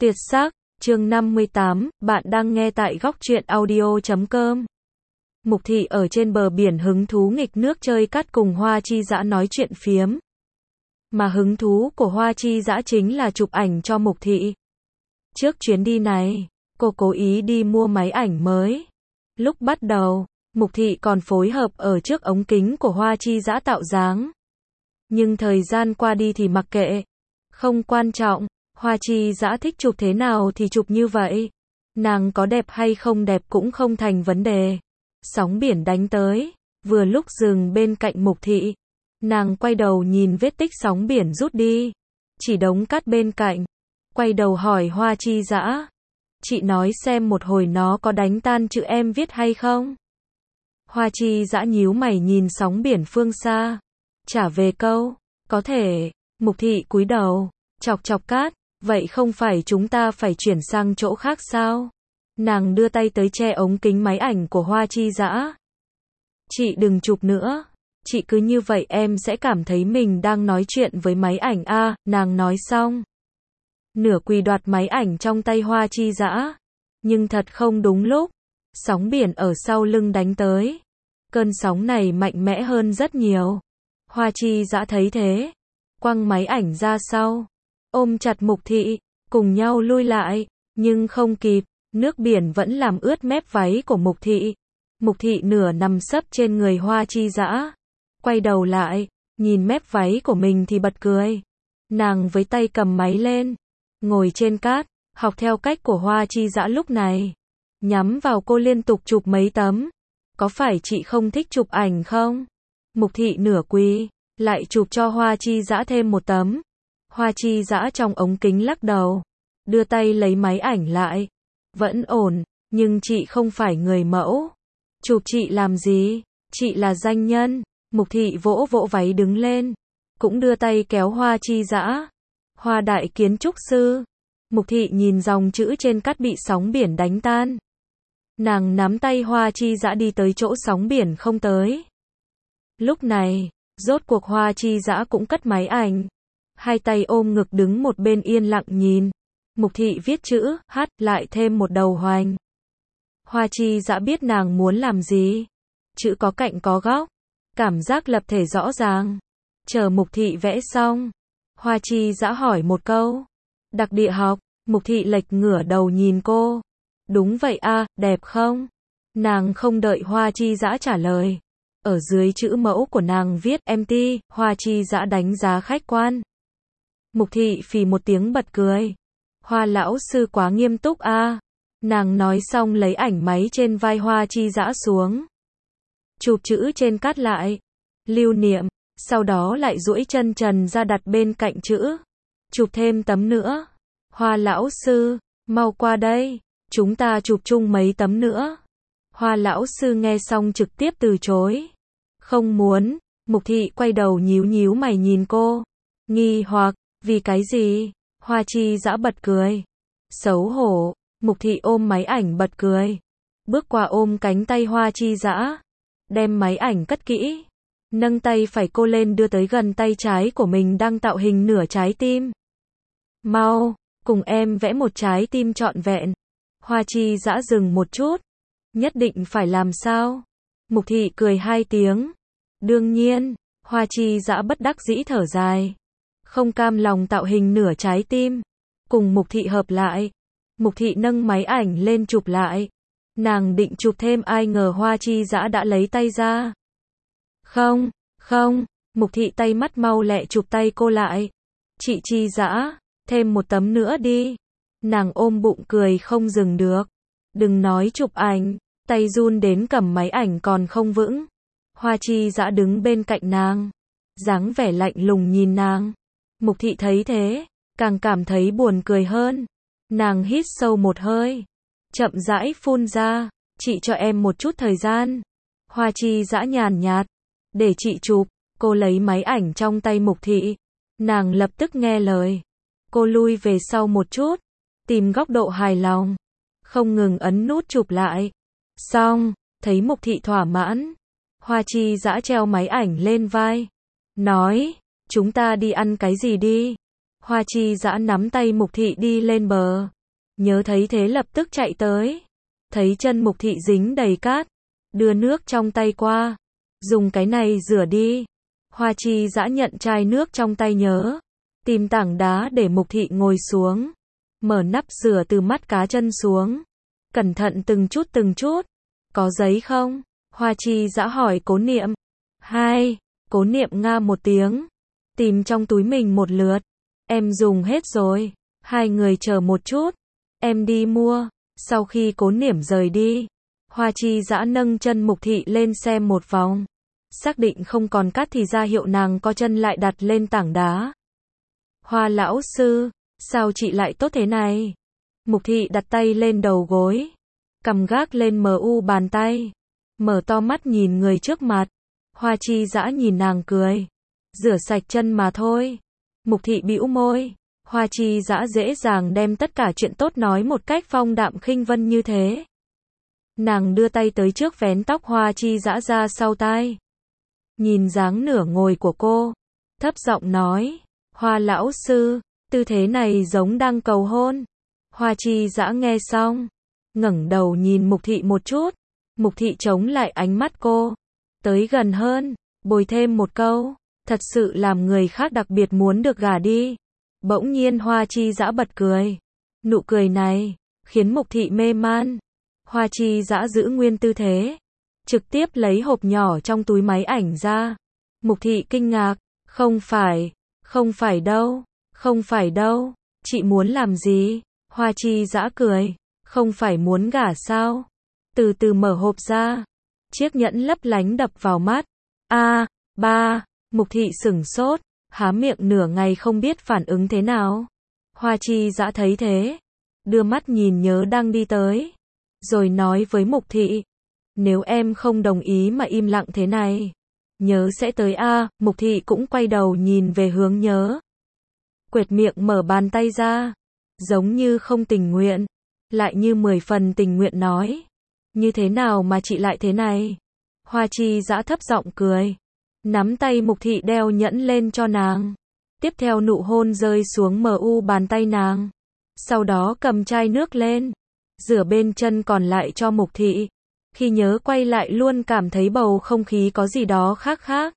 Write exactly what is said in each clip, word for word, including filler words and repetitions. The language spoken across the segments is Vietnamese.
Tuyệt sắc, chương năm mươi tám, bạn đang nghe tại góc truyện audio chấm com. Mục Thị ở trên bờ biển hứng thú nghịch nước chơi cát cùng Hoa Chi Dã nói chuyện phiếm. Mà hứng thú của Hoa Chi Dã chính là chụp ảnh cho Mục Thị. Trước chuyến đi này, cô cố ý đi mua máy ảnh mới. Lúc bắt đầu, Mục Thị còn phối hợp ở trước ống kính của Hoa Chi Dã tạo dáng. Nhưng thời gian qua đi thì mặc kệ. Không quan trọng. Hoa Chi Dã thích chụp thế nào thì chụp như vậy. Nàng có đẹp hay không đẹp cũng không thành vấn đề. Sóng biển đánh tới, vừa lúc dừng bên cạnh Mục Thị. Nàng quay đầu nhìn vết tích sóng biển rút đi. Chỉ đống cát bên cạnh. Quay đầu hỏi Hoa Chi Dã. Chị nói xem một hồi nó có đánh tan chữ em viết hay không? Hoa Chi Dã nhíu mày nhìn sóng biển phương xa. Trả về câu, có thể. Mục Thị cúi đầu, chọc chọc cát. Vậy không phải chúng ta phải chuyển sang chỗ khác sao? Nàng đưa tay tới che ống kính máy ảnh của Hoa Chi Dã. Chị đừng chụp nữa. Chị cứ như vậy em sẽ cảm thấy mình đang nói chuyện với máy ảnh a. À, nàng nói xong. Nửa quỳ đoạt máy ảnh trong tay Hoa Chi Dã. Nhưng thật không đúng lúc. Sóng biển ở sau lưng đánh tới. Cơn sóng này mạnh mẽ hơn rất nhiều. Hoa Chi Dã thấy thế. Quăng máy ảnh ra sau. Ôm chặt Mục Thị, cùng nhau lui lại, nhưng không kịp, nước biển vẫn làm ướt mép váy của Mục Thị. Mục Thị nửa nằm sấp trên người Hoa Chi Dã, quay đầu lại, nhìn mép váy của mình thì bật cười. Nàng với tay cầm máy lên, ngồi trên cát, học theo cách của Hoa Chi Dã lúc này. Nhắm vào cô liên tục chụp mấy tấm. Có phải chị không thích chụp ảnh không? Mục Thị nửa quỳ, lại chụp cho Hoa Chi Dã thêm một tấm. Hoa Chi Dã trong ống kính lắc đầu, đưa tay lấy máy ảnh lại. Vẫn ổn, nhưng chị không phải người mẫu. Chụp chị làm gì? Chị là danh nhân. Mục Thị vỗ vỗ váy đứng lên, cũng đưa tay kéo Hoa Chi Dã. Hoa đại kiến trúc sư. Mục Thị nhìn dòng chữ trên cát bị sóng biển đánh tan. Nàng nắm tay Hoa Chi Dã đi tới chỗ sóng biển không tới. Lúc này, rốt cuộc Hoa Chi Dã cũng cất máy ảnh. Hai tay ôm ngực đứng một bên yên lặng nhìn. Mục Thị viết chữ, hát, lại thêm một đầu hoành. Hoa Chi Dã biết nàng muốn làm gì. Chữ có cạnh có góc. Cảm giác lập thể rõ ràng. Chờ Mục Thị vẽ xong. Hoa Chi Dã hỏi một câu. Đặc địa học. Mục Thị lệch ngửa đầu nhìn cô. Đúng vậy a, à, đẹp không? Nàng không đợi Hoa Chi Dã trả lời. Ở dưới chữ mẫu của nàng viết em ti, Hoa Chi Dã đánh giá khách quan. Mục Thị phì một tiếng bật cười. Hoa lão sư quá nghiêm túc a. À. Nàng nói xong lấy ảnh máy trên vai Hoa Chi Dã xuống. Chụp chữ trên cát lại. Lưu niệm. Sau đó lại duỗi chân trần ra đặt bên cạnh chữ. Chụp thêm tấm nữa. Hoa lão sư, mau qua đây. Chúng ta chụp chung mấy tấm nữa. Hoa lão sư nghe xong trực tiếp từ chối. Không muốn. Mục Thị quay đầu nhíu nhíu mày nhìn cô. Nghi hoặc. Vì cái gì? Hoa Chi Dã bật cười. Xấu hổ. Mục Thị ôm máy ảnh bật cười. Bước qua ôm cánh tay Hoa Chi Dã. Đem máy ảnh cất kỹ. Nâng tay phải cô lên đưa tới gần tay trái của mình đang tạo hình nửa trái tim. Mau, cùng em vẽ một trái tim trọn vẹn. Hoa Chi Dã dừng một chút. Nhất định phải làm sao? Mục Thị cười hai tiếng. Đương nhiên. Hoa Chi Dã bất đắc dĩ thở dài. Không cam lòng tạo hình nửa trái tim. Cùng Mục Thị hợp lại. Mục Thị nâng máy ảnh lên chụp lại. Nàng định chụp thêm ai ngờ Hoa Chi Dã đã lấy tay ra. Không, không. Mục Thị tay mắt mau lẹ chụp tay cô lại. Chị Chi Dã, thêm một tấm nữa đi. Nàng ôm bụng cười không dừng được. Đừng nói chụp ảnh. Tay run đến cầm máy ảnh còn không vững. Hoa Chi Dã đứng bên cạnh nàng. Dáng vẻ lạnh lùng nhìn nàng. Mục Thị thấy thế, càng cảm thấy buồn cười hơn. Nàng hít sâu một hơi, chậm rãi phun ra, chị cho em một chút thời gian. Hoa Chi Dã nhàn nhạt, để chị chụp. Cô lấy máy ảnh trong tay Mục Thị. Nàng lập tức nghe lời. Cô lui về sau một chút, tìm góc độ hài lòng, không ngừng ấn nút chụp lại. Xong, thấy Mục Thị thỏa mãn. Hoa Chi Dã treo máy ảnh lên vai, nói, chúng ta đi ăn cái gì đi. Hoa Chi Dã nắm tay Mục Thị đi lên bờ. Nhớ thấy thế lập tức chạy tới. Thấy chân Mục Thị dính đầy cát. Đưa nước trong tay qua. Dùng cái này rửa đi. Hoa Chi Dã nhận chai nước trong tay Nhớ. Tìm tảng đá để Mục Thị ngồi xuống. Mở nắp rửa từ mắt cá chân xuống. Cẩn thận từng chút từng chút. Có giấy không? Hoa Chi Dã hỏi Cố Niệm. Hai. Cố Niệm nga một tiếng. Tìm trong túi mình một lượt. Em dùng hết rồi. Hai người chờ một chút. Em đi mua. Sau khi Cố Niệm rời đi, Hoa Chi Dã nâng chân Mục Thị lên xem một vòng. Xác định không còn cát thì ra hiệu nàng co chân lại đặt lên tảng đá. Hoa lão sư, sao chị lại tốt thế này? Mục Thị đặt tay lên đầu gối. Cầm gác lên mờ u bàn tay. Mở to mắt nhìn người trước mặt. Hoa Chi Dã nhìn nàng cười. Rửa sạch chân mà thôi. Mục Thị bĩu môi. Hoa Chi Dã dễ dàng đem tất cả chuyện tốt nói một cách phong đạm khinh vân như thế. Nàng đưa tay tới trước vén tóc Hoa Chi Dã ra sau tai. Nhìn dáng nửa ngồi của cô. Thấp giọng nói. Hoa lão sư, tư thế này giống đang cầu hôn. Hoa Chi Dã nghe xong. Ngẩng đầu nhìn Mục Thị một chút. Mục Thị chống lại ánh mắt cô. Tới gần hơn. Bồi thêm một câu. Thật sự làm người khác đặc biệt muốn được gả đi. Bỗng nhiên Hoa Chi Dã bật cười. Nụ cười này khiến Mục Thị mê man. Hoa Chi Dã giữ nguyên tư thế, trực tiếp lấy hộp nhỏ trong túi máy ảnh ra. Mục Thị kinh ngạc. Không phải, không phải đâu, không phải đâu. Chị muốn làm gì? Hoa Chi Dã cười. Không phải muốn gả sao? Từ từ mở hộp ra. Chiếc nhẫn lấp lánh đập vào mắt. A, à, ba. Mục Thị sửng sốt. Há miệng nửa ngày không biết phản ứng thế nào. Hoa Chi Dã thấy thế, đưa mắt nhìn Nhớ đang đi tới, rồi nói với Mục Thị. Nếu em không đồng ý mà im lặng thế này, Nhớ sẽ tới a. À, Mục Thị cũng quay đầu nhìn về hướng Nhớ. Quệt miệng mở bàn tay ra, giống như không tình nguyện, lại như mười phần tình nguyện nói. Như thế nào mà chị lại thế này? Hoa Chi Dã thấp giọng cười. Nắm tay Mục Thị đeo nhẫn lên cho nàng. Tiếp theo nụ hôn rơi xuống mờ u bàn tay nàng. Sau đó cầm chai nước lên. Rửa bên chân còn lại cho Mục Thị. Khi Nhớ quay lại luôn cảm thấy bầu không khí có gì đó khác khác.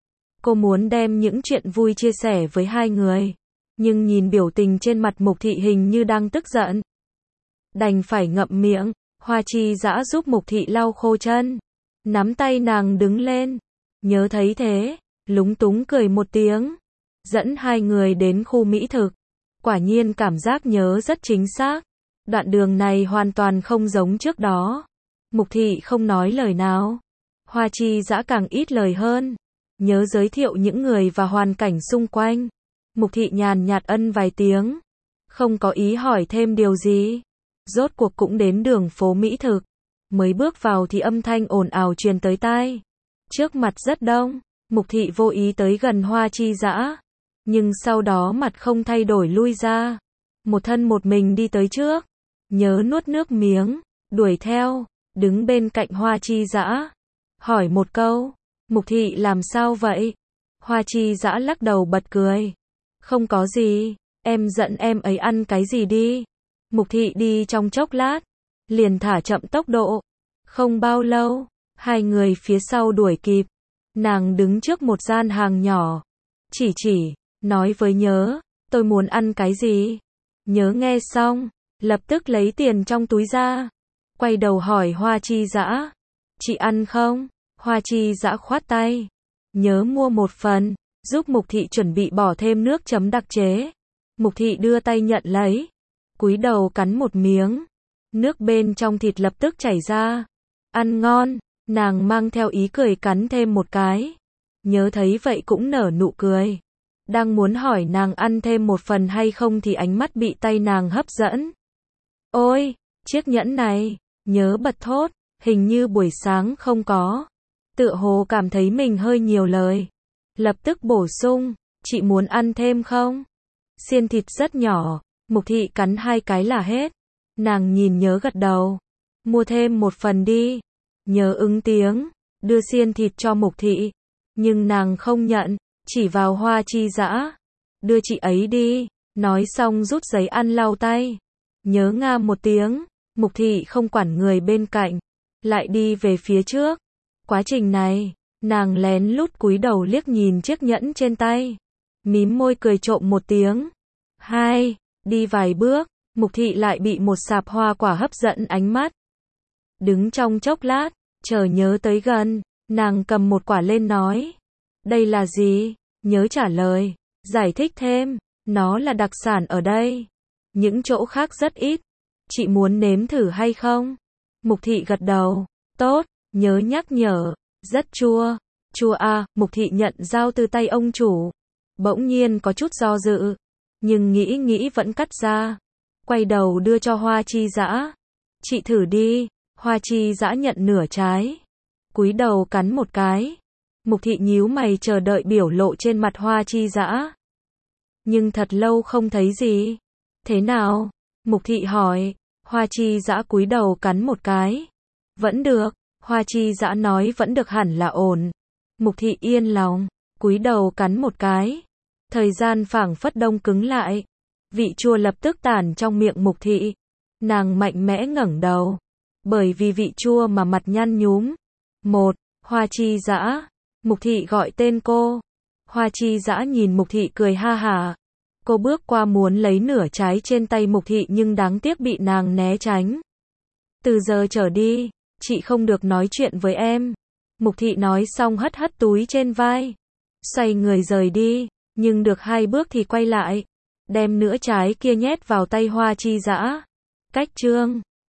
Cô muốn đem những chuyện vui chia sẻ với hai người. Nhưng nhìn biểu tình trên mặt Mục Thị hình như đang tức giận. Đành phải ngậm miệng. Hoa Chi Dã giúp Mục Thị lau khô chân. Nắm tay nàng đứng lên. Nhớ thấy thế, lúng túng cười một tiếng. Dẫn hai người đến khu mỹ thực. Quả nhiên cảm giác Nhớ rất chính xác. Đoạn đường này hoàn toàn không giống trước đó. Mục Thị không nói lời nào. Hoa Chi Dã càng ít lời hơn. Nhớ giới thiệu những người và hoàn cảnh xung quanh. Mục Thị nhàn nhạt ân vài tiếng. Không có ý hỏi thêm điều gì. Rốt cuộc cũng đến đường phố mỹ thực. Mới bước vào thì âm thanh ồn ào truyền tới tai. Trước mặt rất đông. Mục Thị vô ý tới gần Hoa Chi Dã. Nhưng sau đó mặt không thay đổi lui ra. Một thân một mình đi tới trước. Nhớ nuốt nước miếng. Đuổi theo. Đứng bên cạnh Hoa Chi Dã. Hỏi một câu. Mục Thị làm sao vậy? Hoa Chi Dã lắc đầu bật cười. Không có gì. Em giận em ấy ăn cái gì đi. Mục Thị đi trong chốc lát. Liền thả chậm tốc độ. Không bao lâu. Hai người phía sau đuổi kịp. Nàng đứng trước một gian hàng nhỏ. Chỉ chỉ. Nói với Nhớ. Tôi muốn ăn cái gì? Nhớ nghe xong. Lập tức lấy tiền trong túi ra. Quay đầu hỏi Hoa Chi Dã. Chị ăn không? Hoa Chi Dã khoát tay. Nhớ mua một phần. Giúp Mục Thị chuẩn bị bỏ thêm nước chấm đặc chế. Mục Thị đưa tay nhận lấy. Cúi đầu cắn một miếng. Nước bên trong thịt lập tức chảy ra. Ăn ngon. Nàng mang theo ý cười cắn thêm một cái. Nhớ thấy vậy cũng nở nụ cười. Đang muốn hỏi nàng ăn thêm một phần hay không thì ánh mắt bị tay nàng hấp dẫn. Ôi, chiếc nhẫn này. Nhớ bật thốt. Hình như buổi sáng không có. Tựa hồ cảm thấy mình hơi nhiều lời. Lập tức bổ sung. Chị muốn ăn thêm không? Xiên thịt rất nhỏ. Mục Thị cắn hai cái là hết. Nàng nhìn Nhớ gật đầu. Mua thêm một phần đi. Nhớ ứng tiếng. Đưa xiên thịt cho Mục Thị. Nhưng nàng không nhận. Chỉ vào Hoa Chi Dã. Đưa chị ấy đi. Nói xong rút giấy ăn lau tay. Nhớ nga một tiếng, Mục Thị không quản người bên cạnh, lại đi về phía trước. Quá trình này, nàng lén lút cúi đầu liếc nhìn chiếc nhẫn trên tay. Mím môi cười trộm một tiếng. Hai, đi vài bước, Mục Thị lại bị một sạp hoa quả hấp dẫn ánh mắt. Đứng trong chốc lát, chờ nhớ tới gần, nàng cầm một quả lên nói. Đây là gì? Nhớ trả lời, giải thích thêm, nó là đặc sản ở đây. Những chỗ khác rất ít. Chị muốn nếm thử hay không? Mục Thị gật đầu. Tốt, nhớ nhắc nhở. Rất chua. Chua à, Mục Thị nhận dao từ tay ông chủ. Bỗng nhiên có chút do dự. Nhưng nghĩ nghĩ vẫn cắt ra. Quay đầu đưa cho Hoa Chi Dã. Chị thử đi. Hoa Chi Dã nhận nửa trái. Cúi đầu cắn một cái. Mục Thị nhíu mày chờ đợi biểu lộ trên mặt Hoa Chi Dã. Nhưng thật lâu không thấy gì. Thế nào? Mục Thị hỏi. Hoa Chi Dã cúi đầu cắn một cái. Vẫn được. Hoa Chi Dã nói vẫn được hẳn là ổn. Mục Thị yên lòng. Cúi đầu cắn một cái. Thời gian phảng phất đông cứng lại. Vị chua lập tức tản trong miệng Mục Thị. Nàng mạnh mẽ ngẩng đầu. Bởi vì vị chua mà mặt nhăn nhúm. Một, Hoa Chi Dã. Mục Thị gọi tên cô. Hoa Chi Dã nhìn Mục Thị cười ha hả. Cô bước qua muốn lấy nửa trái trên tay Mục Thị nhưng đáng tiếc bị nàng né tránh. Từ giờ trở đi, chị không được nói chuyện với em. Mục Thị nói xong hất hất túi trên vai. Xoay người rời đi, nhưng được hai bước thì quay lại. Đem nửa trái kia nhét vào tay Hoa Chi Dã. Cách chương